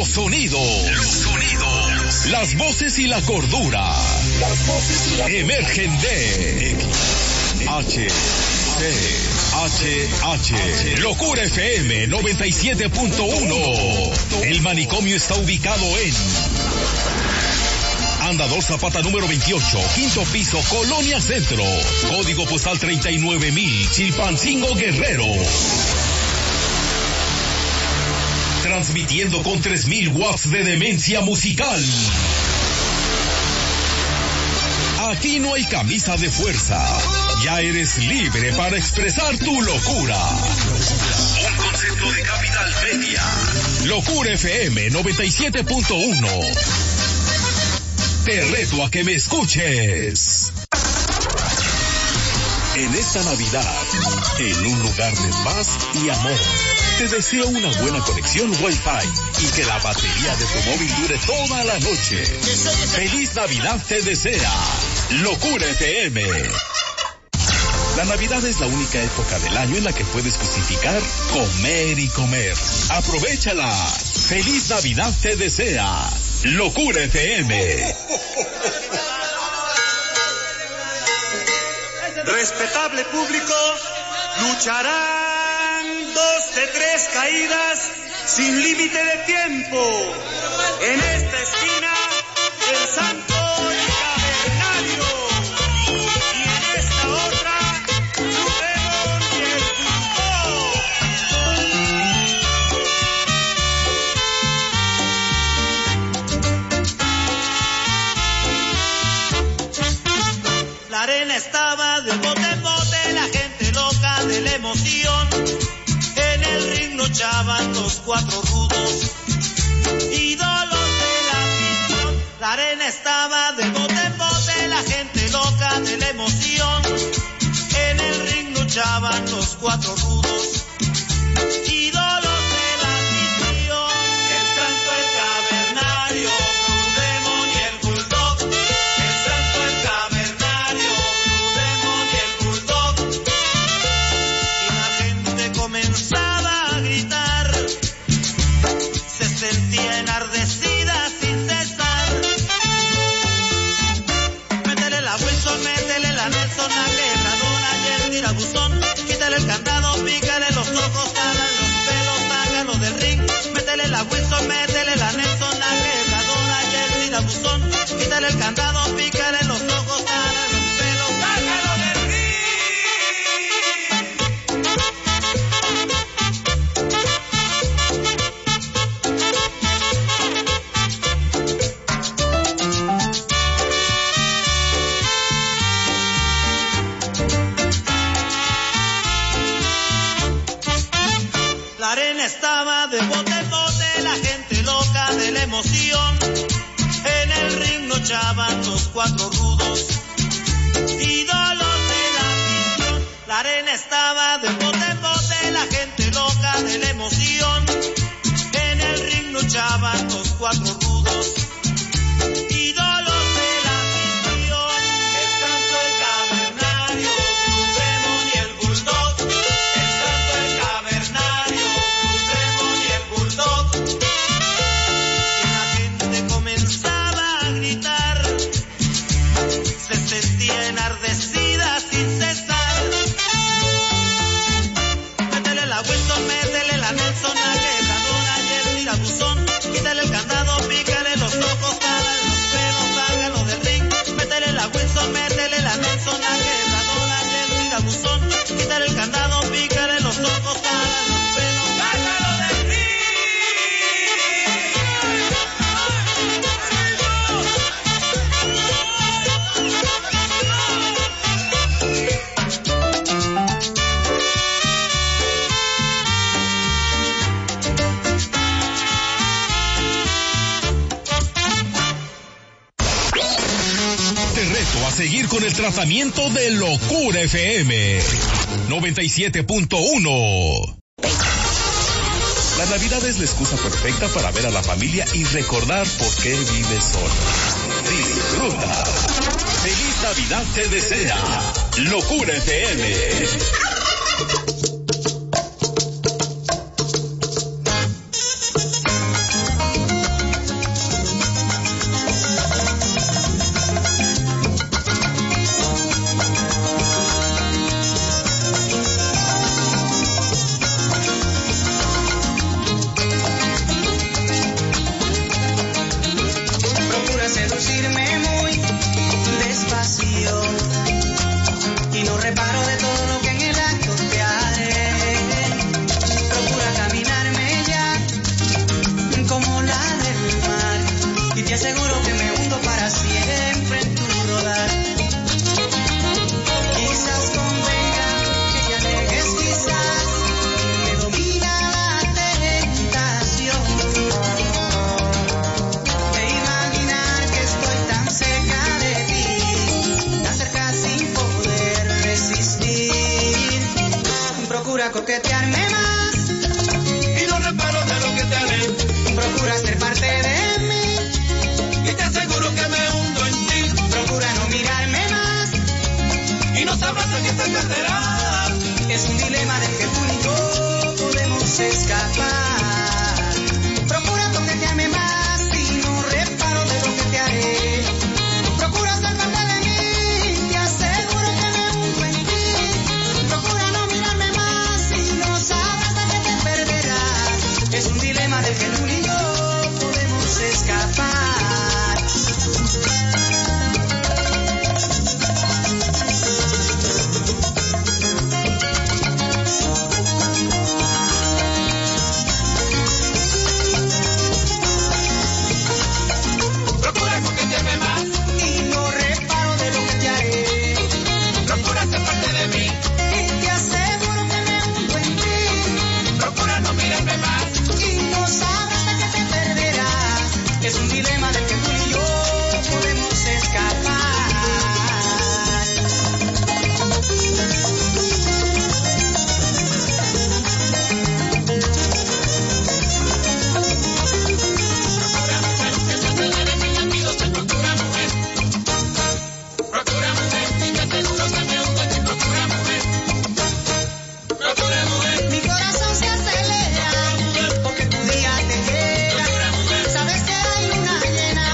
Los sonidos. Las voces y la cordura. Emergen de HCHH. Locura FM 97.1. El manicomio está ubicado en Andador Zapata número 28, quinto piso, Colonia Centro. Código postal 39,000, Chilpancingo, Guerrero. Transmitiendo con 3,000 watts de demencia musical. Aquí no hay camisa de fuerza. Ya eres libre para expresar tu locura. Un concepto de Capital Media. Locura FM 97.1. Te reto a que me escuches. En esta Navidad, en un lugar de paz y amor, te deseo una buena conexión Wi-Fi y que la batería de tu móvil dure toda la noche. ¡Feliz Navidad te desea Locura FM! La Navidad es la única época del año en la que puedes justificar comer y comer. ¡Aprovechala! ¡Feliz Navidad te desea Locura FM! Respetable público, lucharán 2 de 3 caídas sin límite de tiempo. En esta esquina, el Santo Cavernario. Y en esta otra, Luperón y el Pulpo. La arena estaba de bote en bote, la gente loca de la emoción. En el ring luchaban los 4 rudos, ídolos de la afición. La arena estaba de bote en bote, la gente loca de la emoción. En el ring luchaban los 4 rudos, ídolos de la afición. El Santo, el Cavernario, Blue Demon y el Bulldog. El Santo, el Cavernario, Blue Demon y el Bulldog. Y la gente comenzaba a gritar, se sentía enardecida sin cesar. Métele la Wilson, métele la Nelson, la Quebradora y el tirabuzón. Quítale el candado, pícale los ojos, jala los pelos, hágalo del ring. Métele la Wilson, métele la Nelson, la Quebradora y el tirabuzón. Quítale el candado, pícale los ojos, jala los pelos, hágalo del ring. La arena estaba de bote en bote, la gente loca de la emoción. En el ring luchaban los 4 rudos, ídolos de la afición. La arena estaba de bote en bote, la gente loca de la emoción. En el ring luchaban los 4 rudos, ídolos de la afición. El Santo, el Cavernario, Blue Demon y el Bulldog. El Santo, el Cavernario, Blue Demon y el Bulldog. Y la gente comenzaba a gritar, se sentía enardecida sin cesar. Métele la Wilson, métele la Nelson, la Quebradora y el tirabuzón. Quítale el candado, pícale los ojos, jala los pelos, hágalo del ring. Métele la Wilson, métele la Nelson, la Quebradora y el tirabuzón. Quítale el candado, pícale los ojos, jala los pelos, hágalo del ring. Te reto a seguir con el tratamiento de Locura FM 97.1. La Navidad es la excusa perfecta para ver a la familia y recordar por qué vives solo. Disfruta. Feliz Navidad te desea Locura FM. te aseguro que me hundo para siempre en tu rodar. Quizás convenga que te alejes, quizás me domina la tentación de imaginar que estoy tan cerca de ti, tan cerca sin poder resistir. Procura coquetearme más y no reparo de lo que te haré. Procura ser parte de mí y te aseguro que me hundo en ti. Procura no mirarme más y no sabrás a qué te perderás. Es un dilema del que tú y yo podemos escapar. Procura coquetearme más y no reparo de lo que te haré. Procura ser parte de mí, te aseguro que me hundo en ti. Procura no mirarme más y no sabrás a qué te perderás. Es un dilema del que tú y yo podemos escapar. Procura coquetearme más Y no reparo de lo que te haré. Procura ser parte de mí Y te aseguro que me hundo en ti. Procura no mirarme más Y no sabrás de qué te perderás. Es un dilema del que tú y yo podemos escapar. Procura mujer, y te aseguro que me hundo en ti. Procura mujer, procura mujer. Mi corazón se acelera porque tu día te llega. Sabes que hay luna llena.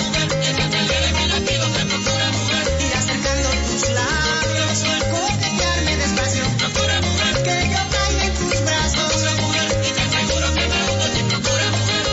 Ir acercando tus labios, coquetearme despacio. Que yo caiga en tus brazos. Y te aseguro que me hundo en ti. Procura mujer.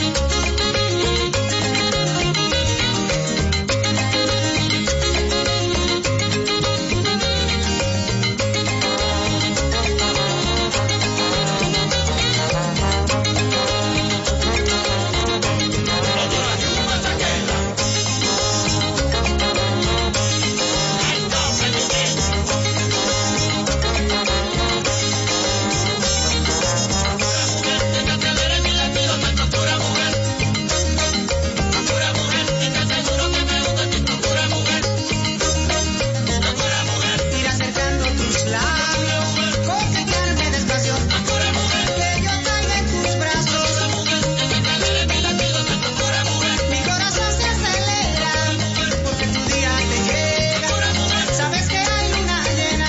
Ir acercando tus labios, coquetearme despacio. Que yo caiga en tus brazos. Mi corazón se acelera porque tu día te llega. Sabes que hay luna llena.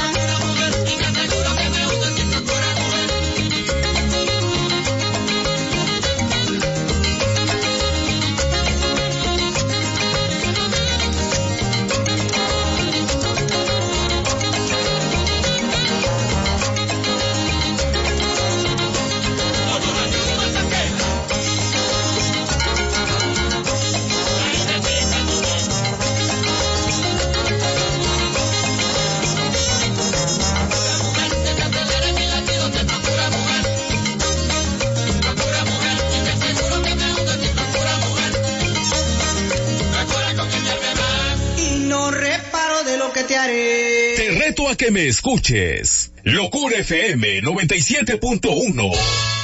Y no reparo de lo que te haré. Te reto a que me escuches. Locura FM 97.1.